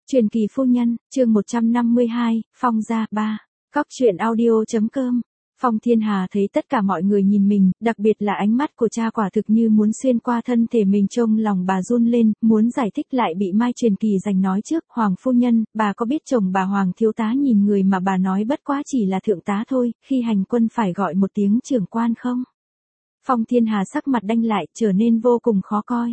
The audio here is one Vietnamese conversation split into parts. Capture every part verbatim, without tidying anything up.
Truyền kỳ phu nhân, chương một trăm năm mươi hai, Phong gia ba. Cóc truyện audio.com. Phong Thiên Hà thấy tất cả mọi người nhìn mình, đặc biệt là ánh mắt của cha quả thực như muốn xuyên qua thân thể mình, trông lòng bà run lên, muốn giải thích lại bị Mai Truyền Kỳ giành nói trước. Hoàng phu nhân, bà có biết chồng bà Hoàng thiếu tá nhìn người mà bà nói bất quá chỉ là thượng tá thôi, khi hành quân phải gọi một tiếng trưởng quan không? Phong Thiên Hà sắc mặt đanh lại, trở nên vô cùng khó coi.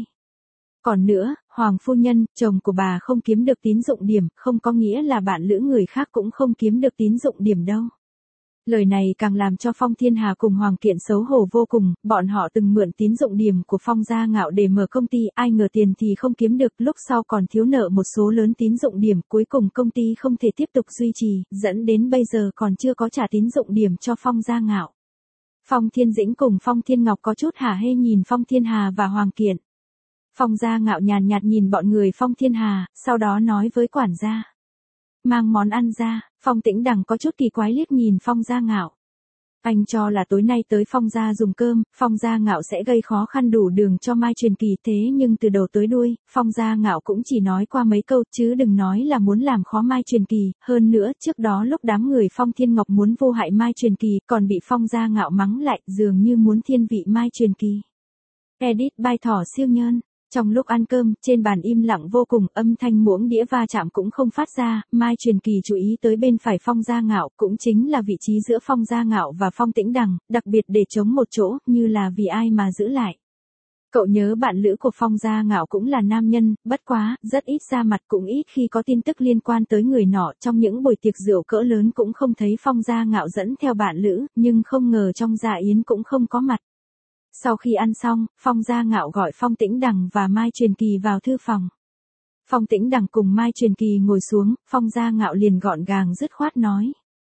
Còn nữa, Hoàng phu nhân, chồng của bà không kiếm được tín dụng điểm, không có nghĩa là bạn lữ người khác cũng không kiếm được tín dụng điểm đâu. Lời này càng làm cho Phong Thiên Hà cùng Hoàng Kiện xấu hổ vô cùng, bọn họ từng mượn tín dụng điểm của Phong Gia Ngạo để mở công ty, ai ngờ tiền thì không kiếm được, lúc sau còn thiếu nợ một số lớn tín dụng điểm, cuối cùng công ty không thể tiếp tục duy trì, dẫn đến bây giờ còn chưa có trả tín dụng điểm cho Phong Gia Ngạo. Phong Thiên Dĩnh cùng Phong Thiên Ngọc có chút hả hê nhìn Phong Thiên Hà và Hoàng Kiện. Phong Gia Ngạo nhàn nhạt nhìn bọn người Phong Thiên Hà, sau đó nói với quản gia: mang món ăn ra. Phong Tĩnh Đằng có chút kỳ quái liếc nhìn Phong Gia Ngạo. Anh cho là tối nay tới Phong gia dùng cơm, Phong Gia Ngạo sẽ gây khó khăn đủ đường cho Mai Truyền Kỳ, thế nhưng từ đầu tới đuôi, Phong Gia Ngạo cũng chỉ nói qua mấy câu chứ đừng nói là muốn làm khó Mai Truyền Kỳ, hơn nữa trước đó lúc đám người Phong Thiên Ngọc muốn vô hại Mai Truyền Kỳ còn bị Phong Gia Ngạo mắng lại, dường như muốn thiên vị Mai Truyền Kỳ. Edit by Thỏ Siêu Nhơn. Trong lúc ăn cơm, trên bàn im lặng vô cùng, âm thanh muỗng đĩa va chạm cũng không phát ra, Mai Truyền Kỳ chú ý tới bên phải Phong Gia Ngạo, cũng chính là vị trí giữa Phong Gia Ngạo và Phong Tĩnh Đằng, đặc biệt để chống một chỗ, như là vì ai mà giữ lại. Cậu nhớ bạn lữ của Phong Gia Ngạo cũng là nam nhân, bất quá, rất ít ra mặt, cũng ít khi có tin tức liên quan tới người nọ, trong những buổi tiệc rượu cỡ lớn cũng không thấy Phong Gia Ngạo dẫn theo bạn lữ, nhưng không ngờ trong dạ yến cũng không có mặt. Sau khi ăn xong, Phong Gia Ngạo gọi Phong Tĩnh Đằng và Mai Truyền Kỳ vào thư phòng. Phong Tĩnh Đằng cùng Mai Truyền Kỳ ngồi xuống, Phong Gia Ngạo liền gọn gàng dứt khoát nói: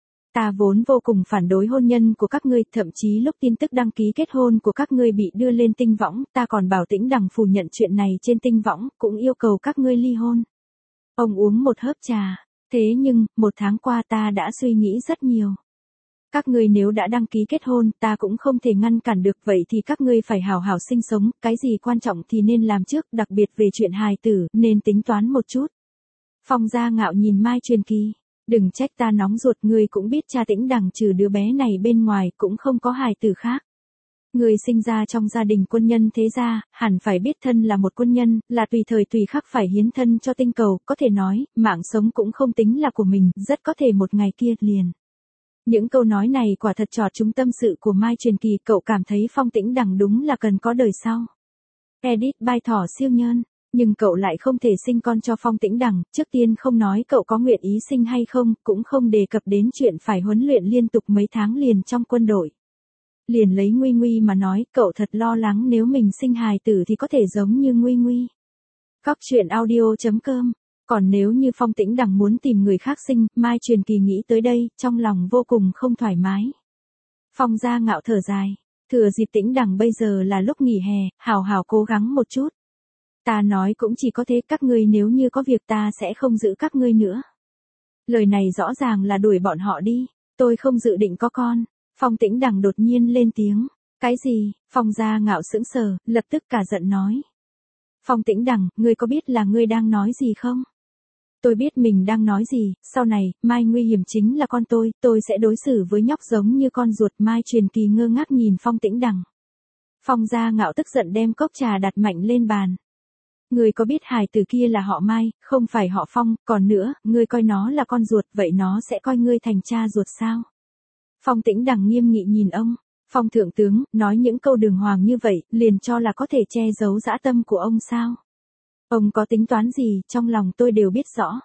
ta vốn vô cùng phản đối hôn nhân của các ngươi, thậm chí lúc tin tức đăng ký kết hôn của các ngươi bị đưa lên tinh võng, ta còn bảo Tĩnh Đằng phủ nhận chuyện này trên tinh võng, cũng yêu cầu các ngươi ly hôn. Ông uống một hớp trà. Thế nhưng, một tháng qua ta đã suy nghĩ rất nhiều. Các ngươi nếu đã đăng ký kết hôn, ta cũng không thể ngăn cản được, vậy thì các ngươi phải hào hào sinh sống, cái gì quan trọng thì nên làm trước, đặc biệt về chuyện hài tử, nên tính toán một chút. Phong Gia Ngạo nhìn Mai Truyền Kỳ: đừng trách ta nóng ruột, ngươi cũng biết cha Tĩnh Đằng trừ đứa bé này bên ngoài cũng không có hài tử khác. Ngươi sinh ra trong gia đình quân nhân thế gia, hẳn phải biết thân là một quân nhân, là tùy thời tùy khắc phải hiến thân cho tinh cầu, có thể nói, mạng sống cũng không tính là của mình, rất có thể một ngày kia liền. Những câu nói này quả thật chọt trúng tâm sự của Mai Truyền Kỳ, cậu cảm thấy Phong Tĩnh Đằng đúng là cần có đời sau. Edit by Thỏ Siêu Nhơn. Nhưng cậu lại không thể sinh con cho Phong Tĩnh Đằng, trước tiên không nói cậu có nguyện ý sinh hay không, cũng không đề cập đến chuyện phải huấn luyện liên tục mấy tháng liền trong quân đội. Liền lấy Nguy Nguy mà nói, cậu thật lo lắng nếu mình sinh hài tử thì có thể giống như Nguy Nguy. Cóc truyện audio.com. Còn nếu như Phong Tĩnh Đằng muốn tìm người khác sinh, Mai Truyền Kỳ nghĩ tới đây, trong lòng vô cùng không thoải mái. Phong Gia Ngạo thở dài: thừa dịp Tĩnh Đằng bây giờ là lúc nghỉ hè, hào hào cố gắng một chút. Ta nói cũng chỉ có thế, các ngươi nếu như có việc ta sẽ không giữ các ngươi nữa. Lời này rõ ràng là đuổi bọn họ đi, tôi không dự định có con. Phong Tĩnh Đằng đột nhiên lên tiếng. Cái gì? Phong Gia Ngạo sững sờ, lập tức cả giận nói: Phong Tĩnh Đằng, ngươi có biết là ngươi đang nói gì không? Tôi biết mình đang nói gì, sau này, Mai nguy hiểm chính là con tôi, tôi sẽ đối xử với nhóc giống như con ruột. Mai Truyền Kỳ ngơ ngác nhìn Phong Tĩnh Đằng. Phong Gia Ngạo tức giận đem cốc trà đặt mạnh lên bàn. Ngươi có biết hài tử kia là họ Mai, không phải họ Phong, còn nữa, ngươi coi nó là con ruột, vậy nó sẽ coi ngươi thành cha ruột sao? Phong Tĩnh Đằng nghiêm nghị nhìn ông. Phong thượng tướng, nói những câu đường hoàng như vậy, liền cho là có thể che giấu dã tâm của ông sao? Ông có tính toán gì, trong lòng tôi đều biết rõ.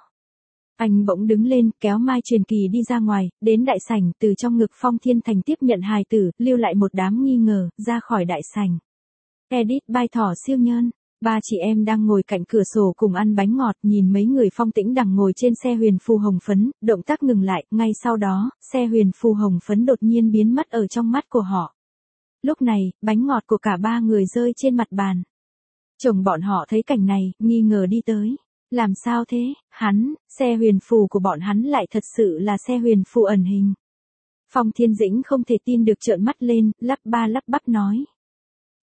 Anh bỗng đứng lên, kéo Mai Truyền Kỳ đi ra ngoài, đến đại sảnh, từ trong ngực Phong Thiên Thành tiếp nhận hài tử, lưu lại một đám nghi ngờ, ra khỏi đại sảnh. Edit by Thỏ Siêu Nhơn. Ba chị em đang ngồi cạnh cửa sổ cùng ăn bánh ngọt, nhìn mấy người Phong Tĩnh Đằng ngồi trên xe huyền phù hồng phấn, động tác ngừng lại, ngay sau đó, xe huyền phù hồng phấn đột nhiên biến mất ở trong mắt của họ. Lúc này, bánh ngọt của cả ba người rơi trên mặt bàn. Chồng bọn họ thấy cảnh này, nghi ngờ đi tới. Làm sao thế, hắn, xe huyền phù của bọn hắn lại thật sự là xe huyền phù ẩn hình. Phong Thiên Dĩnh không thể tin được, trợn mắt lên, lắp ba lắp bắp nói: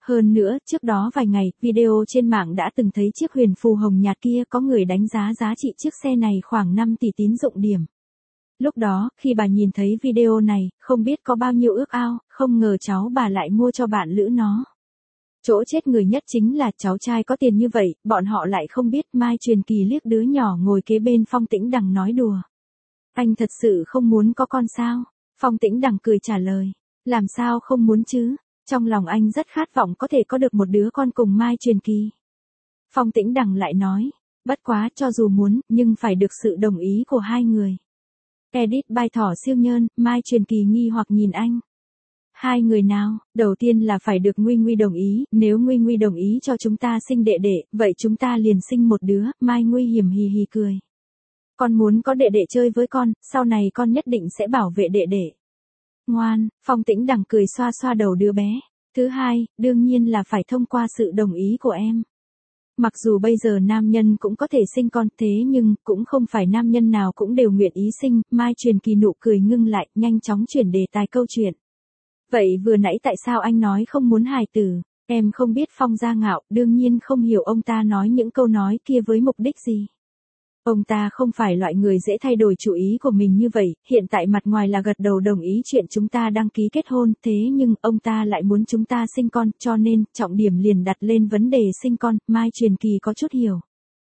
Hơn nữa, trước đó vài ngày, video trên mạng đã từng thấy chiếc huyền phù hồng nhạt kia, có người đánh giá giá trị chiếc xe này khoảng năm tỷ tín dụng điểm. Lúc đó, khi bà nhìn thấy video này, không biết có bao nhiêu ước ao, không ngờ cháu bà lại mua cho bạn lữ nó. Chỗ chết người nhất chính là cháu trai có tiền như vậy, bọn họ lại không biết. Mai Truyền Kỳ liếc đứa nhỏ ngồi kế bên Phong Tĩnh Đằng nói đùa. Anh thật sự không muốn có con sao? Phong Tĩnh Đằng cười trả lời. Làm sao không muốn chứ? Trong lòng anh rất khát vọng có thể có được một đứa con cùng Mai Truyền Kỳ. Phong Tĩnh Đằng lại nói. Bất quá, cho dù muốn, nhưng phải được sự đồng ý của hai người. Edit by Thỏ Siêu Nhơn. Mai Truyền Kỳ nghi hoặc nhìn anh. Hai người nào? Đầu tiên là phải được Nguy Nguy đồng ý, nếu Nguy Nguy đồng ý cho chúng ta sinh đệ đệ, vậy chúng ta liền sinh một đứa. Mai Nguy Hiểm hì hì cười. Con muốn có đệ đệ chơi với con, sau này con nhất định sẽ bảo vệ đệ đệ. Ngoan, Phong Tĩnh Đằng cười xoa xoa đầu đứa bé. Thứ hai, đương nhiên là phải thông qua sự đồng ý của em. Mặc dù bây giờ nam nhân cũng có thể sinh con, thế nhưng cũng không phải nam nhân nào cũng đều nguyện ý sinh. Mai Truyền Kỳ nụ cười ngưng lại, nhanh chóng chuyển đề tài câu chuyện. Vậy vừa nãy tại sao anh nói không muốn hài tử? Em không biết Phong Gia Ngạo, đương nhiên không hiểu ông ta nói những câu nói kia với mục đích gì. Ông ta không phải loại người dễ thay đổi chủ ý của mình như vậy, hiện tại mặt ngoài là gật đầu đồng ý chuyện chúng ta đăng ký kết hôn, thế nhưng ông ta lại muốn chúng ta sinh con, cho nên trọng điểm liền đặt lên vấn đề sinh con. Mai Truyền Kỳ có chút hiểu.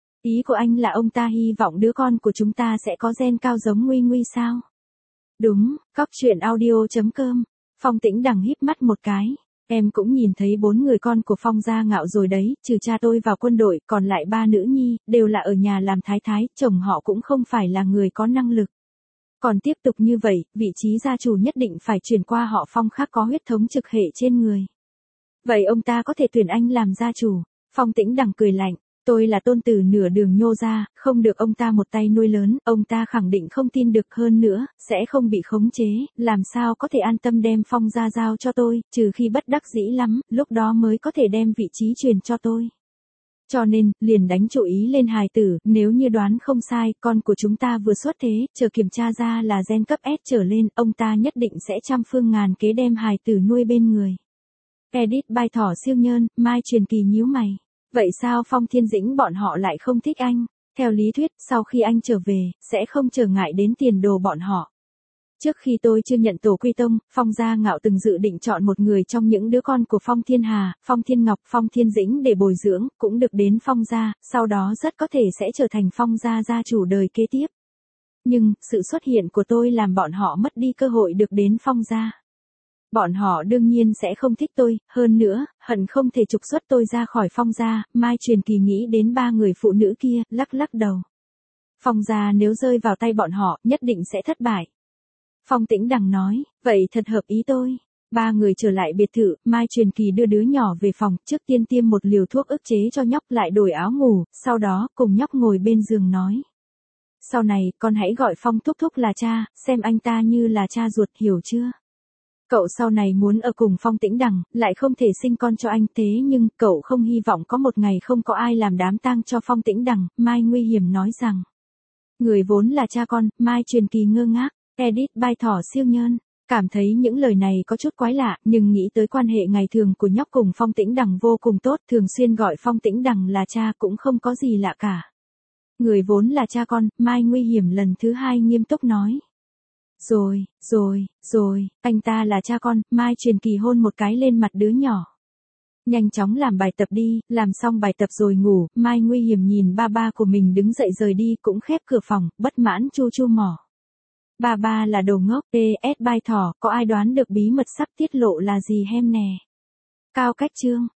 Ý của anh là ông ta hy vọng đứa con của chúng ta sẽ có gen cao giống Nguy Nguy sao? Đúng, cóc truyện audio chấm com. Phong Tĩnh Đằng híp mắt một cái. Em cũng nhìn thấy bốn người con của Phong Gia Ngạo rồi đấy, trừ cha tôi vào quân đội, còn lại ba nữ nhi, đều là ở nhà làm thái thái, chồng họ cũng không phải là người có năng lực. Còn tiếp tục như vậy, vị trí gia chủ nhất định phải chuyển qua họ Phong khác có huyết thống trực hệ trên người. Vậy ông ta có thể tuyển anh làm gia chủ? Phong Tĩnh Đằng cười lạnh. Tôi là tôn tử nửa đường nhô ra, không được ông ta một tay nuôi lớn, ông ta khẳng định không tin được, hơn nữa, sẽ không bị khống chế, làm sao có thể an tâm đem Phong gia giao cho tôi, trừ khi bất đắc dĩ lắm, lúc đó mới có thể đem vị trí truyền cho tôi. Cho nên, liền đánh chủ ý lên hài tử, nếu như đoán không sai, con của chúng ta vừa xuất thế, chờ kiểm tra ra là gen cấp S trở lên, ông ta nhất định sẽ trăm phương ngàn kế đem hài tử nuôi bên người. Edit by Thỏ Siêu Nhơn. Mai Truyền Kỳ nhíu mày. Vậy sao Phong Thiên Dĩnh bọn họ lại không thích anh? Theo lý thuyết, sau khi anh trở về, sẽ không trở ngại đến tiền đồ bọn họ. Trước khi tôi chưa nhận tổ quy tông, Phong Gia Ngạo từng dự định chọn một người trong những đứa con của Phong Thiên Hà, Phong Thiên Ngọc, Phong Thiên Dĩnh để bồi dưỡng, cũng được đến Phong Gia, sau đó rất có thể sẽ trở thành Phong Gia gia chủ đời kế tiếp. Nhưng, sự xuất hiện của tôi làm bọn họ mất đi cơ hội được đến Phong Gia. Bọn họ đương nhiên sẽ không thích tôi, hơn nữa, hận không thể trục xuất tôi ra khỏi Phong Gia. Mai Truyền Kỳ nghĩ đến ba người phụ nữ kia, lắc lắc đầu. Phong Gia nếu rơi vào tay bọn họ, nhất định sẽ thất bại. Phong Tĩnh Đằng nói, vậy thật hợp ý tôi. Ba người trở lại biệt thự, Mai Truyền Kỳ đưa đứa nhỏ về phòng, trước tiên tiêm một liều thuốc ức chế cho nhóc, lại đổi áo ngủ, sau đó, cùng nhóc ngồi bên giường nói. Sau này, con hãy gọi Phong thúc thúc là cha, xem anh ta như là cha ruột, hiểu chưa? Cậu sau này muốn ở cùng Phong Tĩnh Đằng, lại không thể sinh con cho anh, thế nhưng, cậu không hy vọng có một ngày không có ai làm đám tang cho Phong Tĩnh Đằng. Mai Nguy Hiểm nói rằng, người vốn là cha con. Mai Truyền Kỳ ngơ ngác. Edit by Thỏ Siêu Nhơn. Cảm thấy những lời này có chút quái lạ, nhưng nghĩ tới quan hệ ngày thường của nhóc cùng Phong Tĩnh Đằng vô cùng tốt, thường xuyên gọi Phong Tĩnh Đằng là cha cũng không có gì lạ cả. Người vốn là cha con. Mai Nguy Hiểm lần thứ hai nghiêm túc nói. Rồi, rồi, rồi, anh ta là cha con. Mai Truyền Kỳ hôn một cái lên mặt đứa nhỏ. Nhanh chóng làm bài tập đi, làm xong bài tập rồi ngủ. Mai Nguy Hiểm nhìn ba ba của mình đứng dậy rời đi, cũng khép cửa phòng, bất mãn chu chu mỏ. Ba ba là đồ ngốc. tê ét by Thỏ, có ai đoán được bí mật sắp tiết lộ là gì hem nè? Cao Cách Chương.